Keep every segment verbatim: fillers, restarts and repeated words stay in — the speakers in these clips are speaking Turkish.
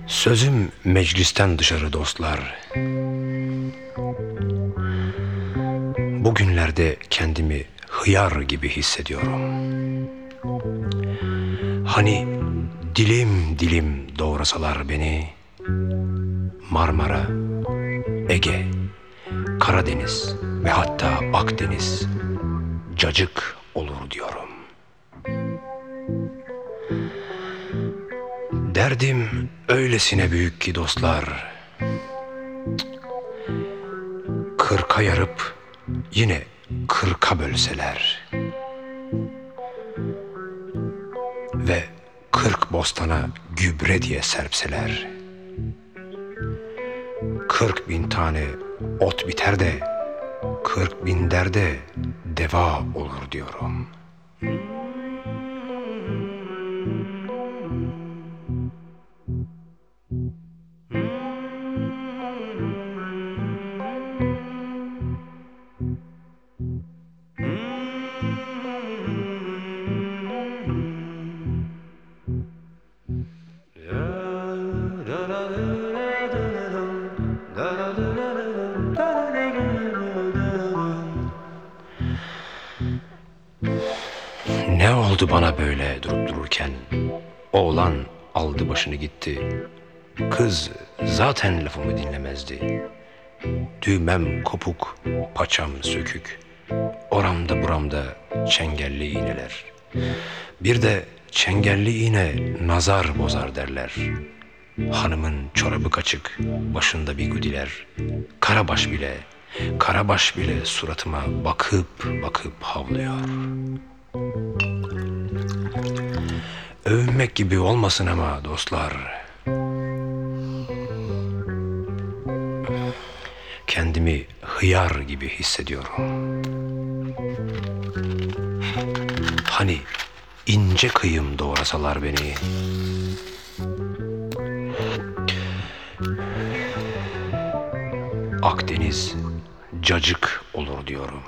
Sözüm meclisten dışarı dostlar. Bugünlerde kendimi hıyar gibi hissediyorum. Hani dilim dilim doğrasalar beni, Marmara, Ege, Karadeniz ve hatta Akdeniz cacık olur diyorum. Derdim öylesine büyük ki dostlar, kırka yarıp yine kırka bölseler ve kırk bostana gübre diye serpseler, kırk bin tane ot biter de kırk bin derde deva olur diyorum. Ne oldu bana böyle durup dururken? Oğlan aldı başını gitti. Kız zaten lafımı dinlemezdi. Düğmem kopuk, paçam sökük. Oramda buramda çengelli iğneler. Bir de çengelli iğne nazar bozar derler. Hanımın çorabı kaçık, başında bigudiler. Karabaş bile, karabaş bile suratıma bakıp bakıp havlıyor. Övünmek gibi olmasın ama dostlar, kendimi hıyar gibi hissediyorum. Hani ince kıyım doğrasalar beni, Akdeniz cacık olur diyorum.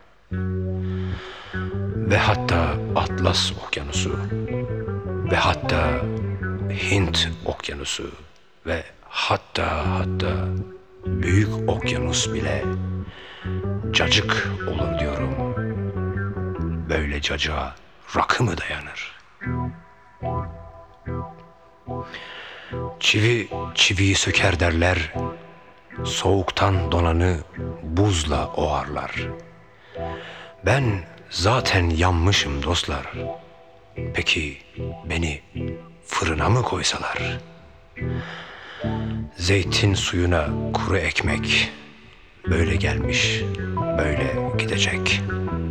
Ve hatta Atlas Okyanusu ve hatta Hint Okyanusu ve hatta hatta Büyük Okyanus bile cacık olur diyorum. Böyle cacığa rakı mı dayanır? Çivi çiviyi söker derler, soğuktan donanı buzla ovarlar. Ben zaten yanmışım dostlar. Peki beni fırına mı koysalar? Zeytin suyuna kuru ekmek, böyle gelmiş, böyle gidecek.